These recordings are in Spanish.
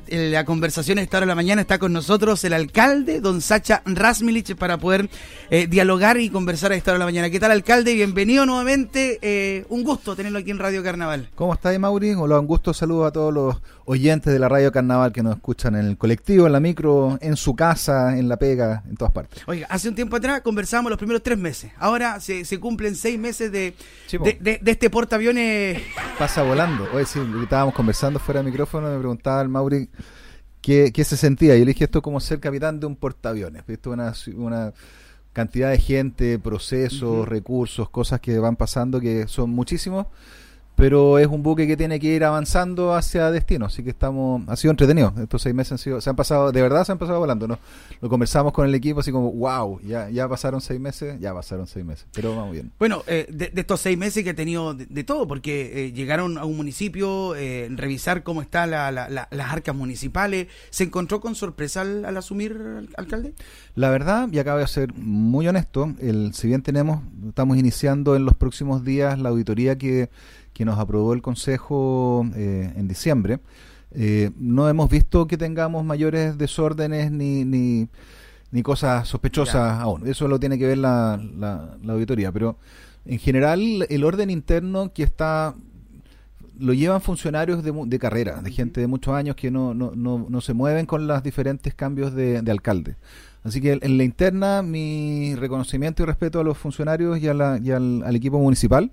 la conversación a esta hora de la mañana está con nosotros el alcalde, don Sacha Razmilic, para poder dialogar y conversar a esta hora de la mañana. ¿Qué tal, alcalde? Bienvenido nuevamente. Un gusto tenerlo aquí en Radio Carnaval. ¿Cómo está, Mauri? Hola, un gusto. Saludos a todos los oyentes de la Radio Carnaval que nos escuchan en el colectivo, en la micro, en su casa, en la pega, en todas partes. Oiga, hace un tiempo atrás conversábamos los primeros 3 meses. Ahora se cumplen 6 meses de este portaaviones. Pasa volando. Hoy sí, estábamos conversando fuera de micrófono, me preguntaba el Mauri qué se sentía. Yo le dije, esto es como ser capitán de un portaaviones. Esto es una cantidad de gente, procesos, recursos, cosas que van pasando que son muchísimos, pero es un buque que tiene que ir avanzando hacia destino, así que ha sido entretenido. Estos 6 meses se han pasado volando, ¿no? Lo conversamos con el equipo así como, wow, ya pasaron 6 meses, pero vamos bien. Bueno, de estos 6 meses que he tenido de todo, porque llegaron a un municipio, revisar cómo están las arcas municipales. ¿Se encontró con sorpresa al asumir, alcalde? La verdad, y acá voy a ser muy honesto, si bien estamos iniciando en los próximos días la auditoría que nos aprobó el Consejo en diciembre, no hemos visto que tengamos mayores desórdenes ni cosas sospechosas aún. Eso lo tiene que ver la auditoría, pero en general el orden interno lo llevan funcionarios de carrera, de gente de muchos años que no se mueven con los diferentes cambios de alcalde. Así que en la interna, mi reconocimiento y respeto a los funcionarios y al equipo municipal.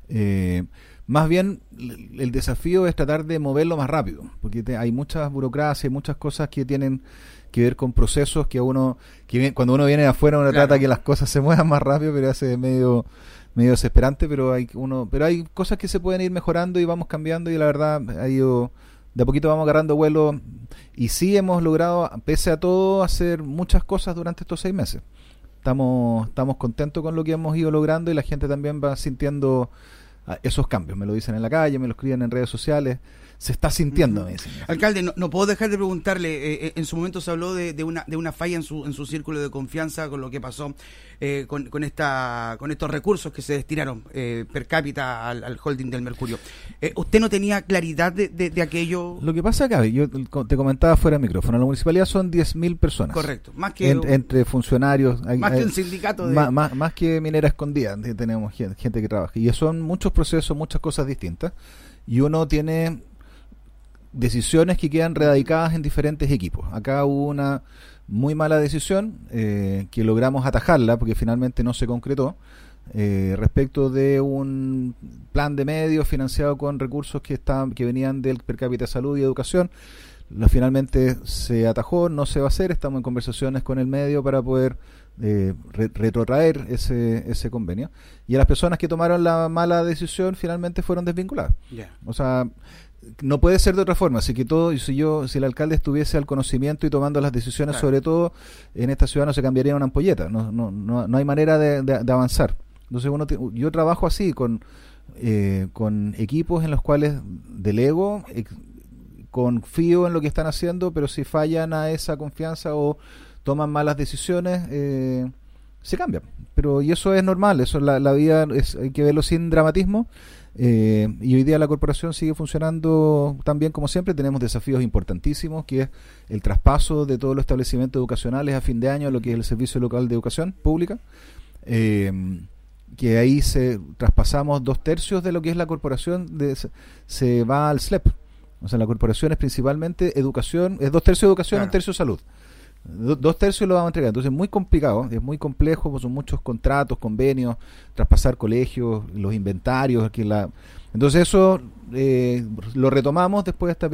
Más bien, el desafío es tratar de moverlo más rápido, porque hay muchas burocracias, muchas cosas que tienen que ver con procesos que cuando uno viene de afuera uno trata que las cosas se muevan más rápido, pero hace medio desesperante, pero hay cosas que se pueden ir mejorando y vamos cambiando, y la verdad de a poquito vamos agarrando vuelo, y sí hemos logrado, pese a todo, hacer muchas cosas durante estos 6 meses. Estamos contentos con lo que hemos ido logrando, y la gente también va sintiendo esos cambios. Me lo dicen en la calle, me lo escriben en redes sociales, se está sintiendo. Me dicen. Alcalde, no puedo dejar de preguntarle, en su momento se habló de una falla en su círculo de confianza con lo que pasó con estos recursos que se destinaron per cápita al holding del Mercurio. ¿Usted no tenía claridad de aquello? Lo que pasa acá, yo te comentaba fuera del micrófono, la municipalidad son 10.000 personas. Correcto, más que entre funcionarios, que un sindicato más que minera escondida, tenemos gente que trabaja, y son muchos procesos, muchas cosas distintas, y uno tiene decisiones que quedan radicadas en diferentes equipos. Acá hubo una muy mala decisión que logramos atajarla porque finalmente no se concretó, respecto de un plan de medios financiado con recursos que venían del per cápita salud y educación. Finalmente se atajó, no se va a hacer. Estamos en conversaciones con el medio para poder retrotraer ese convenio, y a las personas que tomaron la mala decisión finalmente fueron desvinculadas. O sea, no puede ser de otra forma. Así que si el alcalde estuviese al conocimiento y tomando las decisiones, sobre todo en esta ciudad, no se cambiaría una ampolleta. No hay manera de avanzar. Entonces yo trabajo así con equipos en los cuales delego, confío en lo que están haciendo, pero si fallan a esa confianza o toman malas decisiones, se cambian. Y eso es normal, eso la vida hay que verlo sin dramatismo. Y hoy día la corporación sigue funcionando tan bien como siempre. Tenemos desafíos importantísimos, que es el traspaso de todos los establecimientos educacionales a fin de año a lo que es el Servicio Local de Educación Pública, que ahí traspasamos 2/3 de lo que es la corporación, se va al SLEP. O sea, la corporación es principalmente educación, es 2/3 educación, 1/3 salud. 2/3 lo vamos a entregar. Entonces es muy complicado, es muy complejo, pues son muchos contratos, convenios, traspasar colegios, los inventarios. Entonces eso lo retomamos después de esta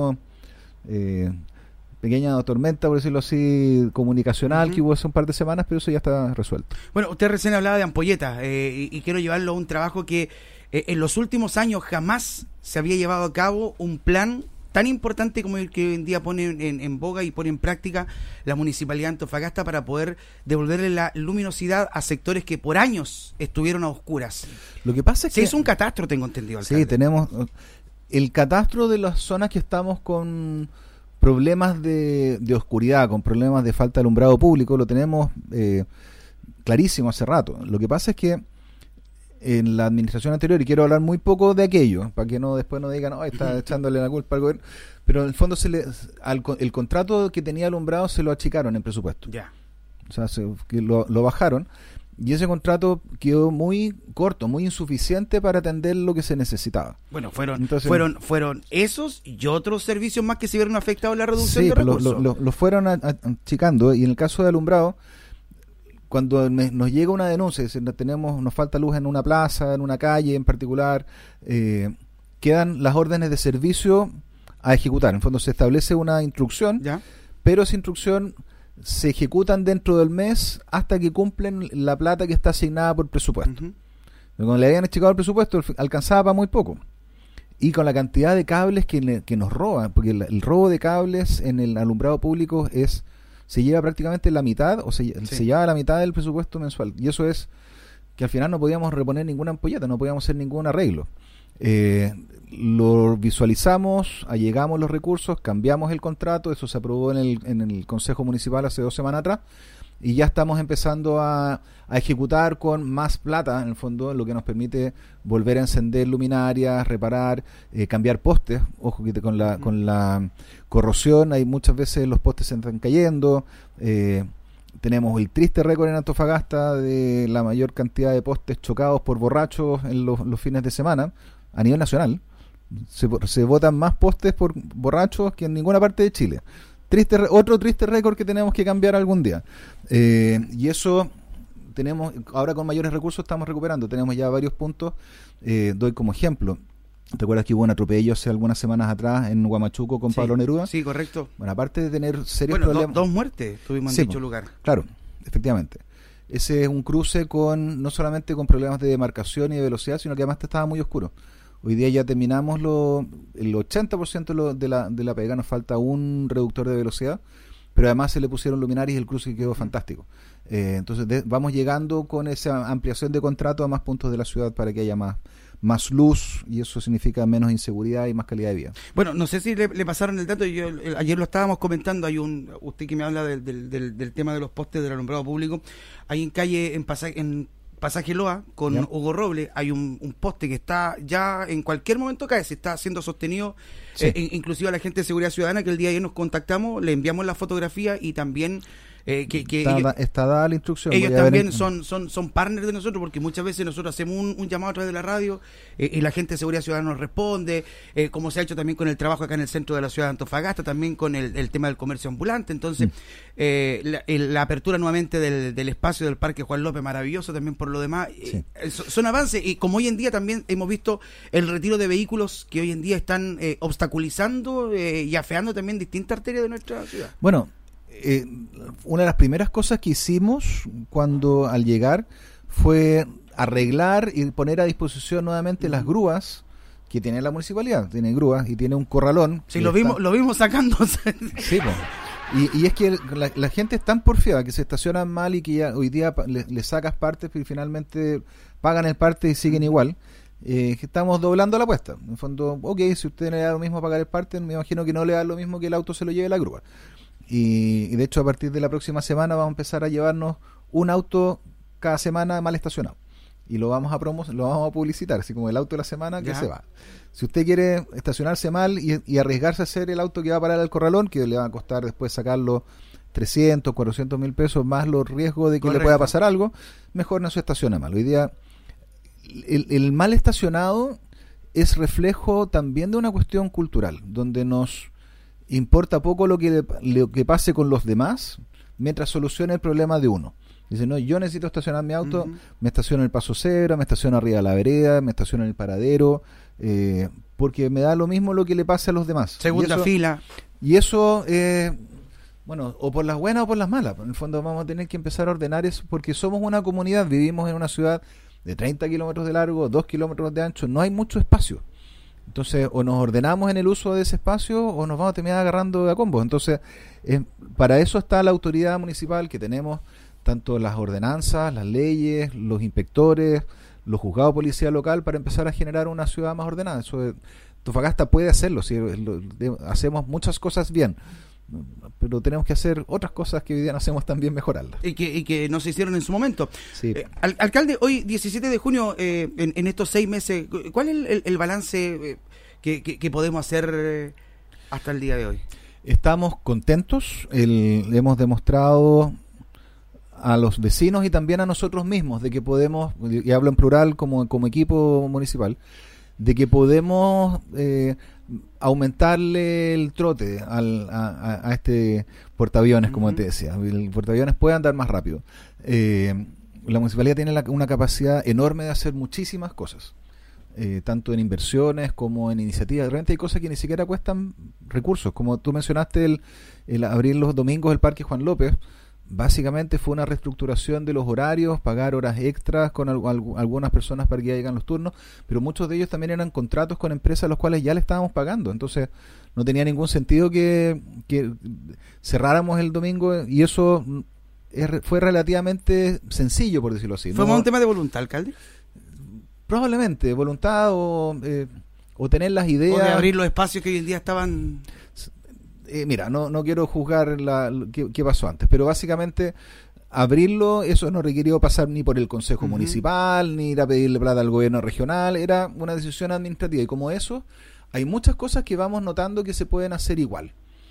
pequeña tormenta, por decirlo así, comunicacional que hubo hace un par de semanas, pero eso ya está resuelto. Bueno, usted recién hablaba de ampolletas, y quiero llevarlo a un trabajo que en los últimos años jamás se había llevado a cabo un plan tan importante como el que hoy en día pone en boga y pone en práctica la Municipalidad de Antofagasta para poder devolverle la luminosidad a sectores que por años estuvieron a oscuras. Lo que pasa es que es un catastro, tengo entendido, alcalde. Sí, tenemos el catastro de las zonas que estamos con problemas de oscuridad, con problemas de falta de alumbrado público, lo tenemos clarísimo hace rato. Lo que pasa es que en la administración anterior, y quiero hablar muy poco de aquello, para que después no digan, está echándole la culpa al gobierno, pero en el fondo el contrato que tenía alumbrado se lo achicaron en presupuesto. Ya. O sea, que lo bajaron, y ese contrato quedó muy corto, muy insuficiente para atender lo que se necesitaba. Bueno, fueron esos y otros servicios más que se vieron afectados en la reducción de recursos. Lo fueron achicando, y en el caso de alumbrado, cuando nos llega una denuncia, es decir, nos falta luz en una plaza, en una calle en particular, quedan las órdenes de servicio a ejecutar. En fondo se establece una instrucción, ¿ya? Pero esa instrucción se ejecutan dentro del mes hasta que cumplen la plata que está asignada por presupuesto. Uh-huh. Cuando le habían achicado el presupuesto, alcanzaba para muy poco. Y con la cantidad de cables que nos roban, porque el robo de cables en el alumbrado público se lleva prácticamente la mitad, o se lleva la mitad del presupuesto mensual. Y eso es que al final no podíamos reponer ninguna ampolleta, no podíamos hacer ningún arreglo. Lo visualizamos, allegamos los recursos, cambiamos el contrato, eso se aprobó en el Consejo Municipal hace 2 semanas atrás, y ya estamos empezando a ejecutar con más plata, en el fondo, lo que nos permite volver a encender luminarias, reparar, cambiar postes. Ojo que con la corrosión hay muchas veces los postes se están cayendo. Tenemos el triste récord en Antofagasta de la mayor cantidad de postes chocados por borrachos en los fines de semana a nivel nacional. Se botan más postes por borrachos que en ninguna parte de Chile. Otro triste récord que tenemos que cambiar algún día. Y eso tenemos, ahora con mayores recursos estamos recuperando. Tenemos ya varios puntos. Doy como ejemplo. ¿Te acuerdas que hubo un atropello hace algunas semanas atrás en Huamachuco con Pablo Neruda? Sí, correcto. Bueno, aparte de tener serios problemas... 2 muertes tuvimos en dicho lugar. Claro, efectivamente. Ese es un cruce no solamente con problemas de demarcación y de velocidad, sino que además estaba muy oscuro. Hoy día ya terminamos el 80% de la pega, nos falta un reductor de velocidad, pero además se le pusieron luminarias y el cruce quedó fantástico. Entonces vamos llegando con esa ampliación de contrato a más puntos de la ciudad para que haya más luz, y eso significa menos inseguridad y más calidad de vida. Bueno, no sé si le pasaron el dato, ayer lo estábamos comentando, usted que me habla del tema de los postes del alumbrado público, hay en Pasaje Loa, con ¿ya? Hugo Robles, hay un poste que está ya en cualquier momento cae, se está siendo sostenido, sí. Inclusive a la gente de Seguridad Ciudadana, que el día de ayer nos contactamos, le enviamos la fotografía, y también está dada la instrucción. Ellos también son partners de nosotros, porque muchas veces nosotros hacemos un llamado a través de la radio, y la gente de Seguridad Ciudadana nos responde, como se ha hecho también con el trabajo acá en el centro de la ciudad de Antofagasta, también con el tema del comercio ambulante. Entonces la apertura nuevamente del espacio del Parque Juan López, maravilloso también por lo demás. Sí. Son avances, y como hoy en día también hemos visto el retiro de vehículos que hoy en día están obstaculizando y afeando también distintas arterias de nuestra ciudad. Bueno, una de las primeras cosas que hicimos al llegar fue arreglar y poner a disposición nuevamente las grúas que tiene la municipalidad. Tiene grúas y tiene un corralón. Sí, lo vimos sacándose. Sí, pues. Y es que la gente es tan porfiada que se estacionan mal, y que ya hoy día le sacas partes, pero finalmente pagan el parte y siguen igual. Que estamos doblando la apuesta. En el fondo, si usted le da lo mismo pagar el parte, me imagino que no le da lo mismo que el auto se lo lleve la grúa. Y de hecho, a partir de la próxima semana vamos a empezar a llevarnos un auto cada semana mal estacionado, y lo vamos a publicitar, así como el auto de la semana que se va. Si usted quiere estacionarse mal y arriesgarse a hacer el auto que va a parar al corralón, que le va a costar después sacarlo 300, 400 mil pesos, más los riesgos de que le pueda pasar algo, mejor no se estaciona mal. Hoy día el mal estacionado es reflejo también de una cuestión cultural, donde nos importa poco lo que pase con los demás, mientras solucione el problema de uno. Dice, no, yo necesito estacionar mi auto, me estaciono en el paso cebra, me estaciono arriba de la vereda, me estaciono en el paradero, porque me da lo mismo lo que le pase a los demás. Segunda fila. Y eso, o por las buenas o por las malas. En el fondo vamos a tener que empezar a ordenar eso, porque somos una comunidad, vivimos en una ciudad de 30 kilómetros de largo, 2 kilómetros de ancho, no hay mucho espacio. Entonces, o nos ordenamos en el uso de ese espacio, o nos vamos a terminar agarrando a combos. Entonces, para eso está la autoridad municipal, que tenemos tanto las ordenanzas, las leyes, los inspectores, los juzgados de policía local, para empezar a generar una ciudad más ordenada. Eso Antofagasta puede hacerlo, ¿sí? Hacemos muchas cosas bien, pero tenemos que hacer otras cosas que hoy día no hacemos tan bien, mejorarlas. Y que no se hicieron en su momento. Sí. Alcalde, hoy 17 de junio, en estos 6 meses, ¿cuál es el balance que podemos hacer hasta el día de hoy? Estamos contentos, hemos demostrado a los vecinos y también a nosotros mismos de que podemos, y hablo en plural como equipo municipal, de que podemos aumentarle el trote a este portaaviones, como te decía. El portaaviones puede andar más rápido. La municipalidad tiene una capacidad enorme de hacer muchísimas cosas, tanto en inversiones como en iniciativas. Realmente hay cosas que ni siquiera cuestan recursos, como tú mencionaste, el abrir los domingos el Parque Juan López. Básicamente fue una reestructuración de los horarios, pagar horas extras con algunas personas para que llegan los turnos, pero muchos de ellos también eran contratos con empresas a los cuales ya le estábamos pagando. Entonces no tenía ningún sentido que cerráramos el domingo, y eso fue relativamente sencillo, por decirlo así. ¿Fue más un tema de voluntad, alcalde? Probablemente, voluntad o tener las ideas. O de abrir los espacios que hoy en día estaban... Mira, no quiero juzgar qué pasó antes, pero básicamente abrirlo, eso no requirió pasar ni por el Consejo Municipal, ni ir a pedirle plata al gobierno regional, era una decisión administrativa, y como eso, hay muchas cosas que vamos notando que se pueden hacer igual,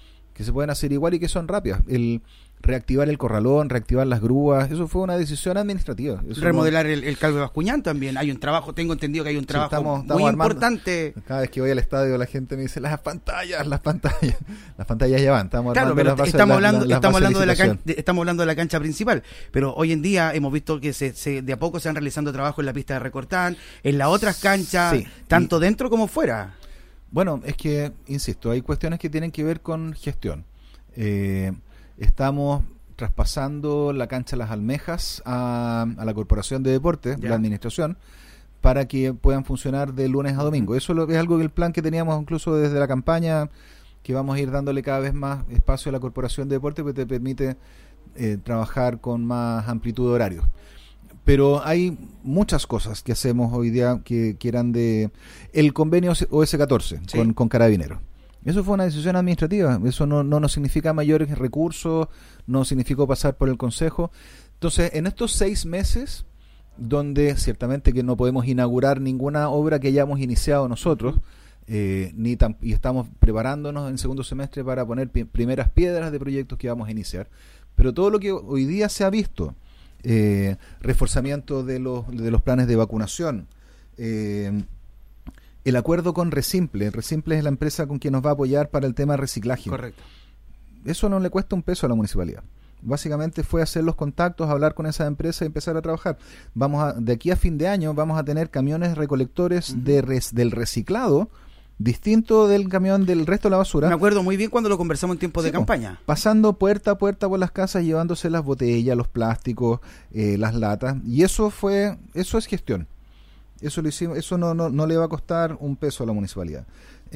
y que son rápidas. El reactivar el corralón, reactivar las grúas, eso fue una decisión administrativa. Eso remodelar el Calvo de Bascuñán también, hay un trabajo, tengo entendido que hay un trabajo estamos muy armando, importante. Cada vez que voy al estadio la gente me dice, las pantallas ya van, estamos hablando de la cancha principal, pero hoy en día hemos visto que de a poco se van realizando trabajo en la pista de Recortán, en las otras canchas, tanto dentro como fuera. Bueno, es que, insisto, hay cuestiones que tienen que ver con gestión. Estamos traspasando la cancha Las Almejas a la Corporación de Deportes, la administración, para que puedan funcionar de lunes a domingo. Eso es algo que el plan que teníamos incluso desde la campaña, que vamos a ir dándole cada vez más espacio a la Corporación de Deportes, porque te permite trabajar con más amplitud de horarios. Pero hay muchas cosas que hacemos hoy día que eran de el convenio OS-14 con Carabineros. Eso fue una decisión administrativa, eso no significa mayores recursos, no significó pasar por el Consejo. Entonces, en estos 6 meses, donde ciertamente que no podemos inaugurar ninguna obra que hayamos iniciado nosotros, y estamos preparándonos en segundo semestre para poner primeras piedras de proyectos que vamos a iniciar, pero todo lo que hoy día se ha visto, reforzamiento de los planes de vacunación, el acuerdo con Resimple es la empresa con quien nos va a apoyar para el tema de reciclaje. Correcto. Eso no le cuesta un peso a la municipalidad. Básicamente fue hacer los contactos, hablar con esa empresa y empezar a trabajar. De aquí a fin de año vamos a tener camiones recolectores del reciclado, distinto del camión del resto de la basura. Me acuerdo muy bien cuando lo conversamos en tiempo de campaña. Pasando puerta a puerta por las casas, llevándose las botellas, los plásticos, las latas, y eso es gestión. Eso lo hicimos, eso no le va a costar un peso a la municipalidad.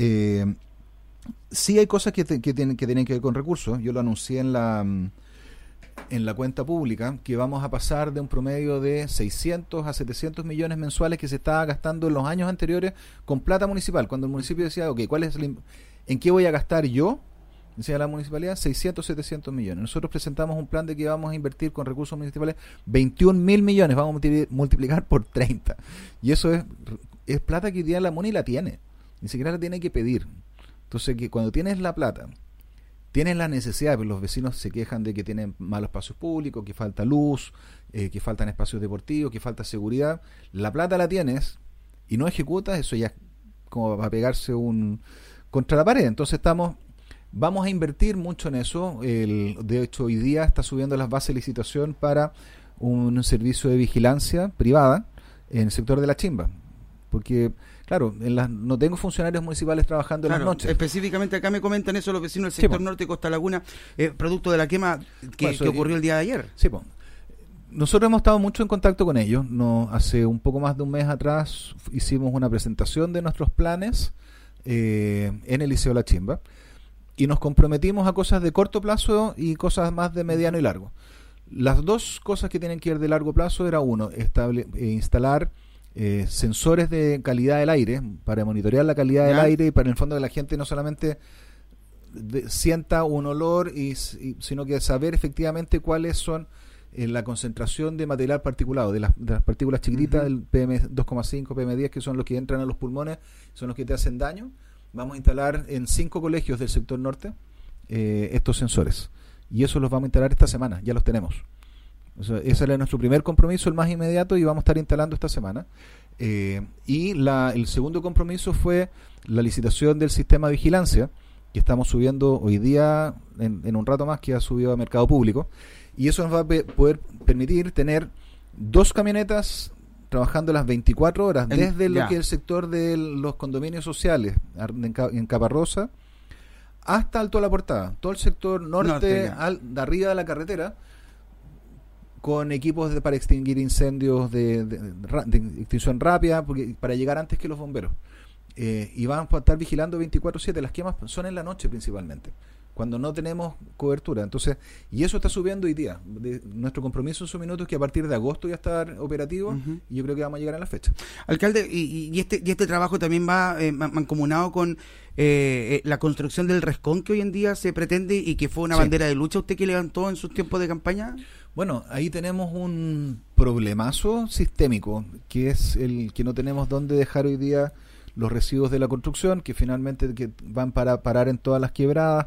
Sí hay cosas que tienen que ver con recursos. Yo lo anuncié en la cuenta pública, que vamos a pasar de un promedio de 600 a 700 millones mensuales que se estaba gastando en los años anteriores con plata municipal. Cuando el municipio decía, ok, ¿en qué voy a gastar yo? Decía la municipalidad, 600, 700 millones. Nosotros presentamos un plan de que vamos a invertir con recursos municipales 21.000 millones, vamos a multiplicar por 30. Y eso es plata que hoy día la MUNI la tiene, ni siquiera la tiene que pedir. Entonces, que cuando tienes la plata, tienes la necesidad, pues los vecinos se quejan de que tienen malos espacios públicos, que falta luz, que faltan espacios deportivos, que falta seguridad. La plata la tienes y no ejecutas, eso ya es como va a pegarse contra la pared. Entonces vamos a invertir mucho en eso. De hecho, hoy día está subiendo las bases de licitación para un servicio de vigilancia privada en el sector de La Chimba. Porque, claro, no tengo funcionarios municipales trabajando en las noches. Específicamente acá me comentan eso los vecinos del sector norte de Costa Laguna, producto de la quema que ocurrió el día de ayer. Sí, pues. Nosotros hemos estado mucho en contacto con ellos. Hace un poco más de un mes atrás hicimos una presentación de nuestros planes en el Liceo La Chimba. Y nos comprometimos a cosas de corto plazo y cosas más de mediano y largo. Las dos cosas que tienen que ver de largo plazo era instalar sensores de calidad del aire para monitorear la calidad del aire y para en el fondo que la gente no solamente sienta un olor, sino que saber efectivamente cuáles son la concentración de material particulado, de las partículas chiquititas, del PM2,5, PM10, que son los que entran a los pulmones, son los que te hacen daño. Vamos a instalar en 5 colegios del sector norte estos sensores. Y eso los vamos a instalar esta semana, ya los tenemos. O sea, ese era nuestro primer compromiso, el más inmediato, y vamos a estar instalando esta semana. Y el segundo compromiso fue la licitación del sistema de vigilancia, que estamos subiendo hoy día, en un rato más, que ha subido a mercado público. Y eso nos va a poder permitir tener 2 camionetas trabajando las 24 horas, desde lo que es el sector de los condominios sociales, en Caparrosa, hasta Alto La Portada. Todo el sector norte de arriba de la carretera, con equipos para extinguir incendios de extinción rápida, para llegar antes que los bomberos. Y vamos a estar vigilando 24/7. Las quemas son en la noche principalmente, cuando no tenemos cobertura. Entonces, y eso está subiendo hoy día. Nuestro compromiso en su minuto es que a partir de agosto ya estar operativo, y yo creo que vamos a llegar a la fecha. Alcalde, y este trabajo también va mancomunado con la construcción del Rescón que hoy en día se pretende y que fue una bandera de lucha usted que levantó en sus tiempos de campaña. Bueno, ahí tenemos un problemazo sistémico, que es el que no tenemos dónde dejar hoy día los residuos de la construcción, que finalmente van para parar en todas las quebradas.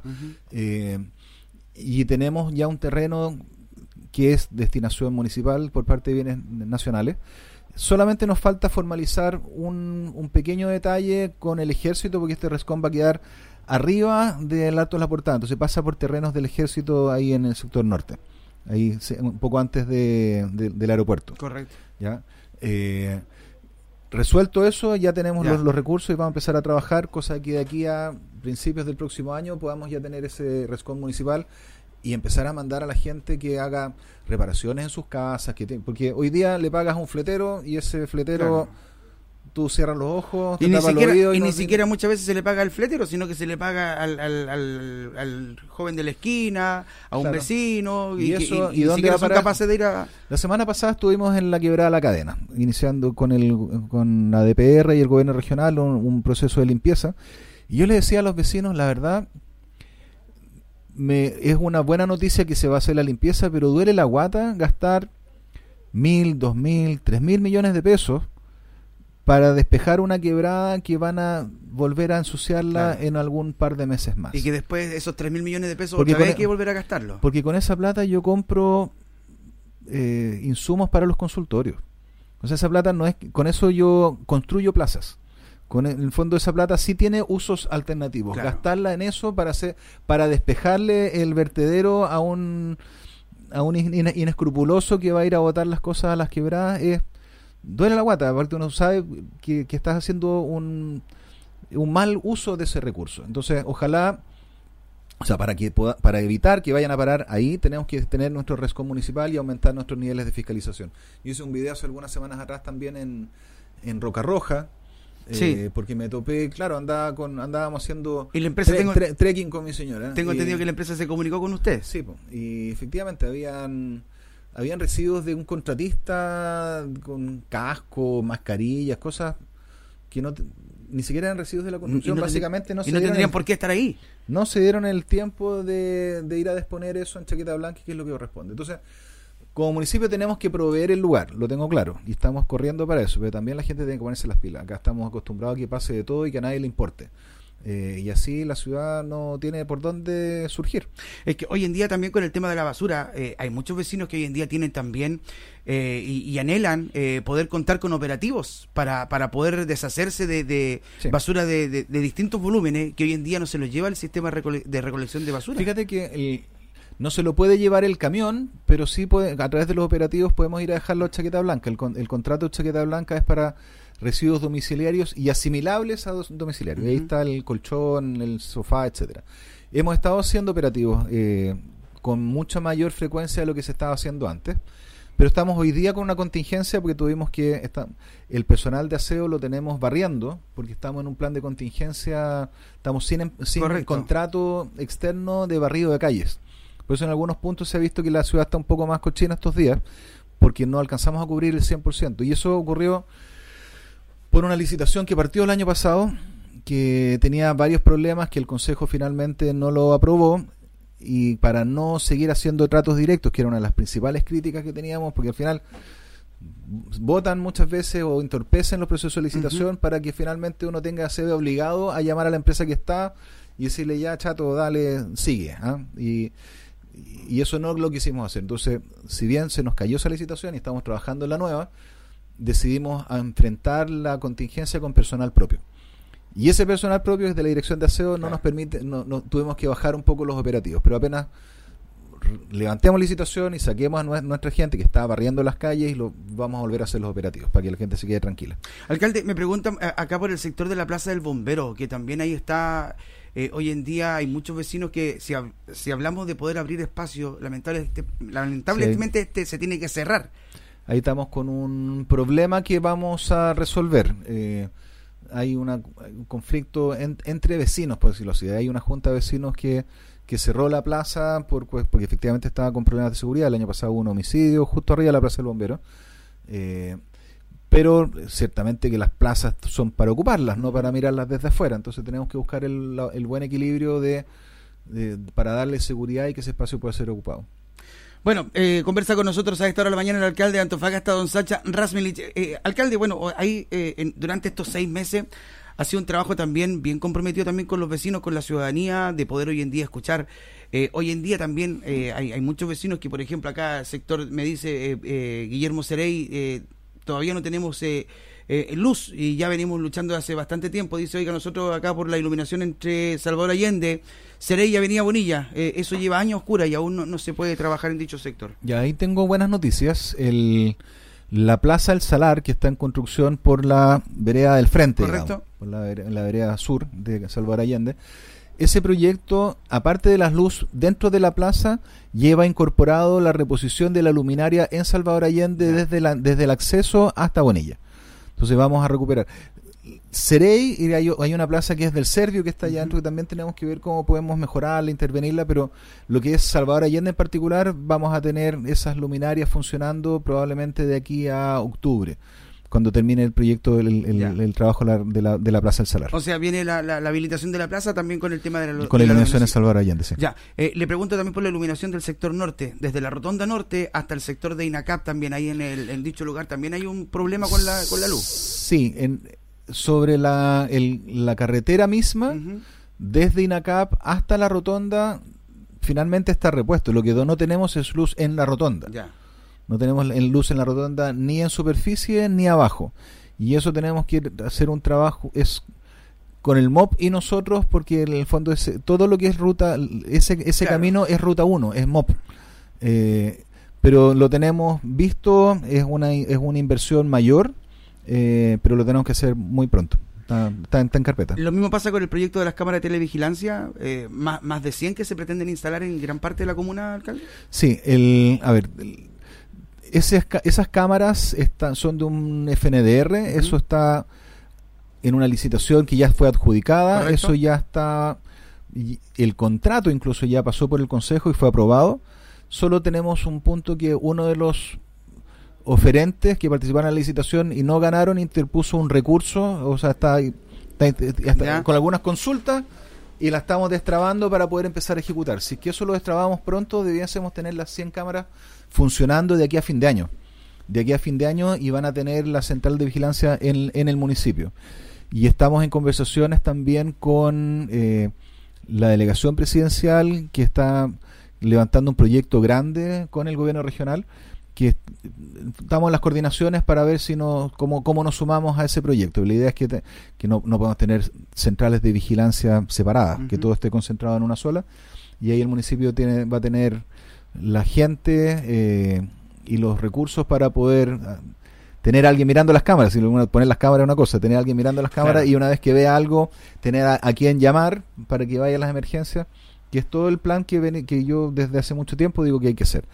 Y tenemos ya un terreno que es destinación municipal por parte de bienes nacionales. Solamente nos falta formalizar un pequeño detalle con el ejército, porque este Rescón va a quedar arriba del Alto de la Portada, entonces pasa por terrenos del ejército ahí en el sector norte, ahí un poco antes del aeropuerto. Correcto. ¿Ya? Resuelto eso, ya tenemos los recursos y vamos a empezar a trabajar, cosa que de aquí a principios del próximo año podamos ya tener ese Rescón municipal y empezar a mandar a la gente que haga reparaciones en sus casas, porque hoy día le pagas a un fletero y ese fletero tú cierras los ojos, y ni siquiera muchas veces se le paga al fletero, sino que se le paga al joven de la esquina, a un vecino, y ¿dónde son capaces de ir a... La semana pasada estuvimos en la quebrada La Cadena, iniciando con la DPR y el gobierno regional un proceso de limpieza, y yo le decía a los vecinos, la verdad, es una buena noticia que se va a hacer la limpieza, pero duele la guata gastar 1.000, 2.000, 3.000 millones de pesos para despejar una quebrada que van a volver a ensuciarla en algún par de meses más. Y que después esos 3.000 millones de pesos otra vez hay que volver a gastarlo. Porque con esa plata yo compro insumos para los consultorios. O sea, esa plata no es... Con eso yo construyo plazas. En el fondo esa plata sí tiene usos alternativos. Claro. Gastarla en eso para despejarle el vertedero a un inescrupuloso que va a ir a botar las cosas a las quebradas duele la guata. Aparte uno sabe que estás haciendo un mal uso de ese recurso. Entonces, ojalá, o sea, para evitar que vayan a parar ahí, tenemos que tener nuestro Rescón municipal y aumentar nuestros niveles de fiscalización. Yo hice un video hace algunas semanas atrás también en Roca Roja, porque me topé, claro, andábamos haciendo ¿y la empresa trekking con mi señora. Tengo entendido que la empresa se comunicó con usted. Sí, y efectivamente habían residuos de un contratista con casco, mascarillas, cosas que ni siquiera eran residuos de la construcción, básicamente no tendrían por qué estar ahí. No se dieron el tiempo de ir a disponer eso en chaqueta blanca, que es lo que corresponde. Entonces, como municipio tenemos que proveer el lugar, lo tengo claro, y estamos corriendo para eso, pero también la gente tiene que ponerse las pilas. Acá estamos acostumbrados a que pase de todo y que a nadie le importe. Y así la ciudad no tiene por dónde surgir. Es que hoy en día también con el tema de la basura, hay muchos vecinos que hoy en día tienen también y anhelan poder contar con operativos para poder deshacerse de basura de distintos volúmenes que hoy en día no se los lleva el sistema de recolección de basura. Fíjate que no se lo puede llevar el camión, pero sí a través de los operativos podemos ir a dejarlo a chaqueta blanca. El contrato de chaqueta blanca es para residuos domiciliarios y asimilables a domiciliarios. Ahí está el colchón, el sofá, etcétera. Hemos estado haciendo operativos con mucha mayor frecuencia de lo que se estaba haciendo antes, pero estamos hoy día con una contingencia porque tuvimos que el personal de aseo lo tenemos barriendo porque estamos en un plan de contingencia, estamos sin contrato externo de barrido de calles. Por eso en algunos puntos se ha visto que la ciudad está un poco más cochina estos días porque no alcanzamos a cubrir el 100%, y eso ocurrió por una licitación que partió el año pasado, que tenía varios problemas que el Consejo finalmente no lo aprobó, y para no seguir haciendo tratos directos, que era una de las principales críticas que teníamos, porque al final votan muchas veces o entorpecen los procesos de licitación para que finalmente uno se ve obligado a llamar a la empresa que está y decirle, ya chato, dale, sigue, y eso no es lo que quisimos hacer. Entonces, si bien se nos cayó esa licitación y estamos trabajando en la nueva, decidimos enfrentar la contingencia con personal propio. Y ese personal propio desde la dirección de aseo no nos permite, tuvimos que bajar un poco los operativos, pero apenas levantemos licitación y saquemos a nuestra gente que está barriendo las calles, y vamos a volver a hacer los operativos para que la gente se quede tranquila. Alcalde, me preguntan acá por el sector de la Plaza del Bombero, que también ahí está, hoy en día hay muchos vecinos que si hablamos de poder abrir espacio, lamentablemente se tiene que cerrar. Ahí estamos con un problema que vamos a resolver. Hay un conflicto entre vecinos, por decirlo así. Hay una junta de vecinos que cerró la plaza porque efectivamente estaba con problemas de seguridad. El año pasado hubo un homicidio justo arriba de la Plaza del Bombero. Pero ciertamente que las plazas son para ocuparlas, no para mirarlas desde afuera. Entonces tenemos que buscar el buen equilibrio para darle seguridad y que ese espacio pueda ser ocupado. Bueno, conversa con nosotros a esta hora de la mañana el alcalde de Antofagasta, don Sacha Razmilic. Alcalde, bueno, ahí durante estos 6 meses ha sido un trabajo también bien comprometido también con los vecinos, con la ciudadanía, de poder hoy en día escuchar. Hoy en día también hay muchos vecinos que, por ejemplo, acá el sector, me dice Guillermo Cerey, todavía no tenemos luz y ya venimos luchando hace bastante tiempo. Dice, oiga, nosotros acá por la iluminación entre Salvador Allende, Cerey y Avenida Bonilla, eso lleva años oscura y aún no se puede trabajar en dicho sector. Ya, ahí tengo buenas noticias. La Plaza El Salar, que está en construcción por la vereda del frente, correcto, digamos, por la vereda sur de Salvador Allende, ese proyecto, aparte de las luces dentro de la plaza, lleva incorporado la reposición de la luminaria en Salvador Allende desde el acceso hasta Bonilla. Entonces vamos a recuperar. Cerey, y hay una plaza que es del Servio, que está allá dentro, que también tenemos que ver cómo podemos mejorarla, intervenirla, pero lo que es Salvador Allende en particular, vamos a tener esas luminarias funcionando probablemente de aquí a octubre, cuando termine el proyecto, el trabajo de la Plaza del Salar. O sea, viene la habilitación de la plaza también con el tema de la con la iluminación en Salvador Allende, sí. Ya, le pregunto también por la iluminación del sector norte, desde la Rotonda Norte hasta el sector de INACAP, también ahí en dicho lugar, también hay un problema con la luz. Sí, sobre la carretera misma, desde INACAP hasta la Rotonda, finalmente está repuesto. Lo que no tenemos es luz en la Rotonda. Ya. No tenemos luz en la Rotonda ni en superficie ni abajo. Y eso tenemos que hacer un trabajo con el MOP y nosotros, porque en el fondo todo lo que es ruta, ese claro, camino es ruta 1, es MOP. Pero lo tenemos visto, es una inversión mayor, pero lo tenemos que hacer muy pronto. Está en carpeta. Lo mismo pasa con el proyecto de las cámaras de televigilancia, más de 100 que se pretenden instalar en gran parte de la comuna, alcalde. Sí, esas cámaras son de un FNDR, eso está en una licitación que ya fue adjudicada. Correcto. Eso ya está, el contrato incluso ya pasó por el Consejo y fue aprobado. Solo tenemos un punto que uno de los oferentes que participaron en la licitación y no ganaron interpuso un recurso, o sea, está con algunas consultas y la estamos destrabando para poder empezar a ejecutar. Si es que eso lo destrabamos pronto, debiésemos tener las 100 cámaras funcionando de aquí a fin de año. Y van a tener la central de vigilancia en el municipio. Y estamos en conversaciones también con la delegación presidencial, que está levantando un proyecto grande con el gobierno regional, que estamos en las coordinaciones para ver cómo nos sumamos a ese proyecto. La idea es que no podemos tener centrales de vigilancia separadas, que todo esté concentrado en una sola, y ahí el municipio va a tener la gente y los recursos para poder tener a alguien mirando las cámaras. Si poner las cámaras es una cosa, tener a alguien mirando las cámaras, claro, y una vez que vea algo, tener a quien llamar para que vaya a las emergencias que es todo el plan que yo desde hace mucho tiempo digo que hay que hacer.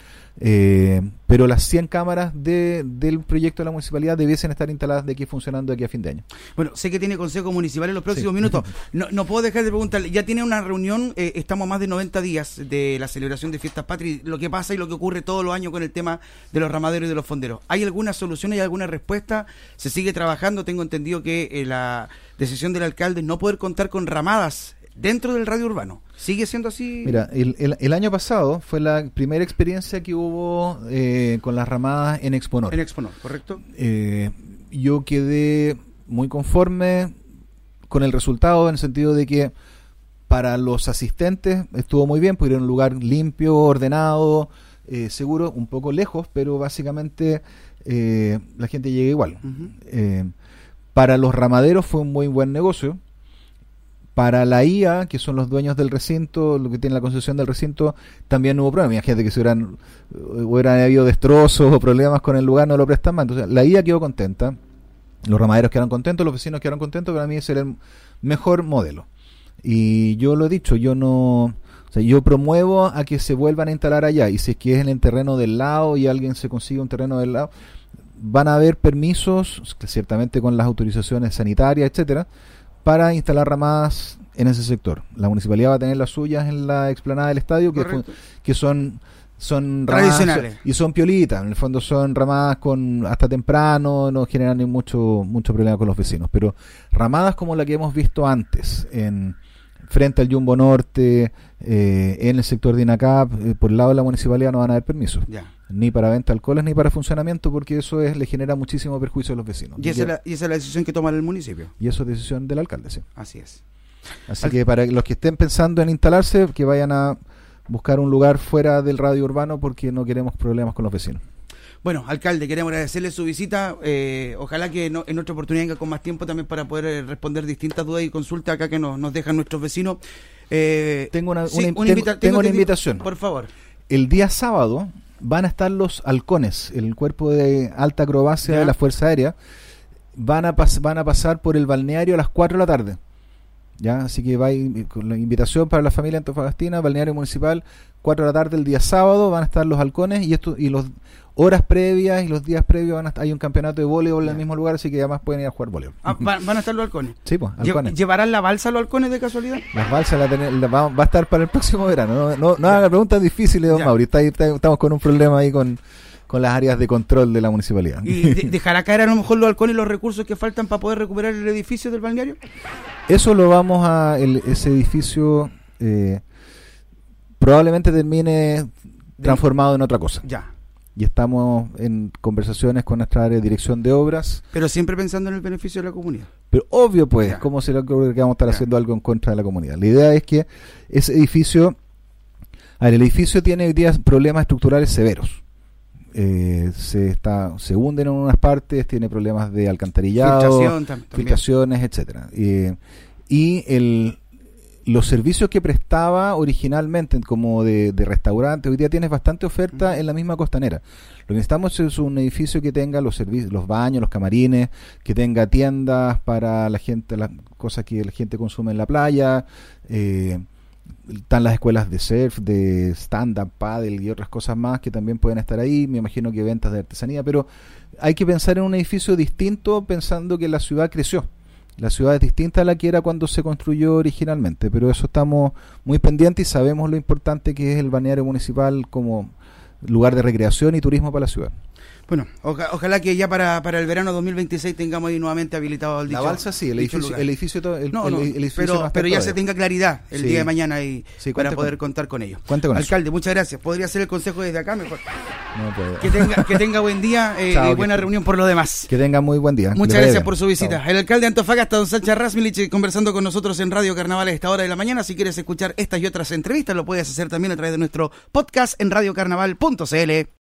Pero las 100 cámaras del proyecto de la municipalidad debiesen estar instaladas de aquí funcionando de aquí a fin de año. Bueno, sé que tiene consejo municipal en los próximos minutos. No puedo dejar de preguntarle, ya tiene una reunión, estamos a más de 90 días de la celebración de Fiestas Patrias, lo que pasa y lo que ocurre todos los años con el tema de los ramaderos y de los fonderos. ¿Hay alguna solución, hay alguna respuesta? ¿Se sigue trabajando? Tengo entendido que la decisión del alcalde es no poder contar con ramadas dentro del radio urbano. ¿Sigue siendo así? Mira, el año pasado fue la primera experiencia que hubo con las ramadas en Exponor. En Exponor, ¿correcto? Yo quedé muy conforme con el resultado, en el sentido de que para los asistentes estuvo muy bien, porque era un lugar limpio, ordenado, seguro, un poco lejos, pero básicamente la gente llega igual. Uh-huh. Para los ramaderos fue un muy buen negocio. Para la IA, que son los dueños del recinto, lo que tiene la concesión del recinto, también hubo problemas. Imagínate que si hubieran habido destrozos o problemas con el lugar, no lo prestan más. Entonces, la IA quedó contenta, los ramaderos quedaron contentos, los vecinos quedaron contentos, para mí ese era el mejor modelo. Y yo lo he dicho, yo promuevo a que se vuelvan a instalar allá, y si es que es en el terreno del lado y alguien se consigue un terreno del lado, van a haber permisos, ciertamente con las autorizaciones sanitarias, etcétera, para instalar ramadas en ese sector. La municipalidad va a tener las suyas en la explanada del estadio, que son ramadas tradicionales y son piolitas. En el fondo son ramadas con hasta temprano, no generan ni mucho problema con los vecinos. Pero ramadas como la que hemos visto antes, frente al Jumbo Norte, en el sector de INACAP, por el lado de la municipalidad no van a haber permisos. Ya. Ni para venta de alcoholes ni para funcionamiento, porque eso le genera muchísimo perjuicio a los vecinos. Y esa es la decisión que toma el municipio. Y eso es decisión del alcalde, sí. Así es. Así que para los que estén pensando en instalarse, que vayan a buscar un lugar fuera del radio urbano, porque no queremos problemas con los vecinos. Bueno, alcalde, queremos agradecerle su visita. Ojalá que en otra oportunidad venga con más tiempo también para poder responder distintas dudas y consultas acá que nos dejan nuestros vecinos. Tengo una invitación. Por favor. El día sábado van a estar los halcones, el cuerpo de alta acrobacia de la Fuerza Aérea, van a pasar por el balneario a las 4 de la tarde. ¿Ya? Así que va con la invitación para la familia antofagastina, balneario municipal, 4 de la tarde el día sábado van a estar los halcones, y los horas previas y los días previos hay un campeonato de voleibol en el mismo lugar, así que además pueden ir a jugar voleibol. ¿Van a estar los halcones? Sí, pues, halcones. ¿Llevarán la balsa los halcones de casualidad? Las balsas va a estar para el próximo verano. No haga preguntas difíciles, don Mauri. Estamos con un problema ahí con las áreas de control de la municipalidad. ¿Y dejará caer a lo mejor los halcones los recursos que faltan para poder recuperar el edificio del balneario? Eso lo vamos ese edificio probablemente termine transformado en otra cosa. Ya. Y estamos en conversaciones con nuestra área de dirección de obras. Pero siempre pensando en el beneficio de la comunidad. Pero obvio, pues, ¿cómo se le ocurre que vamos a estar haciendo algo en contra de la comunidad? La idea es que ese edificio, el edificio tiene hoy día problemas estructurales severos. Se hunden en unas partes, tiene problemas de alcantarillado, filtraciones, etcétera. Los servicios que prestaba originalmente como de restaurante, hoy día tienes bastante oferta en la misma costanera. Lo que necesitamos es un edificio que tenga los servicios, los baños, los camarines, que tenga tiendas para la gente, las cosas que la gente consume en la playa. Están las escuelas de surf, de stand-up, paddle y otras cosas más que también pueden estar ahí. Me imagino que ventas de artesanía, pero hay que pensar en un edificio distinto, pensando que la ciudad creció. La ciudad es distinta a la que era cuando se construyó originalmente, pero eso estamos muy pendientes y sabemos lo importante que es el balneario municipal como lugar de recreación y turismo para la ciudad. Bueno, ojalá que ya para el verano 2026 tengamos ahí nuevamente habilitado el dicho. La balsa sí, el edificio pero ya se tenga claridad el día de mañana y para poder contar con ello. Alcalde, muchas gracias. Podría ser el consejo desde acá mejor. No puede. Que tenga buen día y buena reunión por lo demás. Que tenga muy buen día. Muchas gracias por su visita. Chao. El alcalde de Antofagasta, don Sánchez Rasmilich, conversando con nosotros en Radio Carnaval a esta hora de la mañana. Si quieres escuchar estas y otras entrevistas, lo puedes hacer también a través de nuestro podcast en radiocarnaval.cl.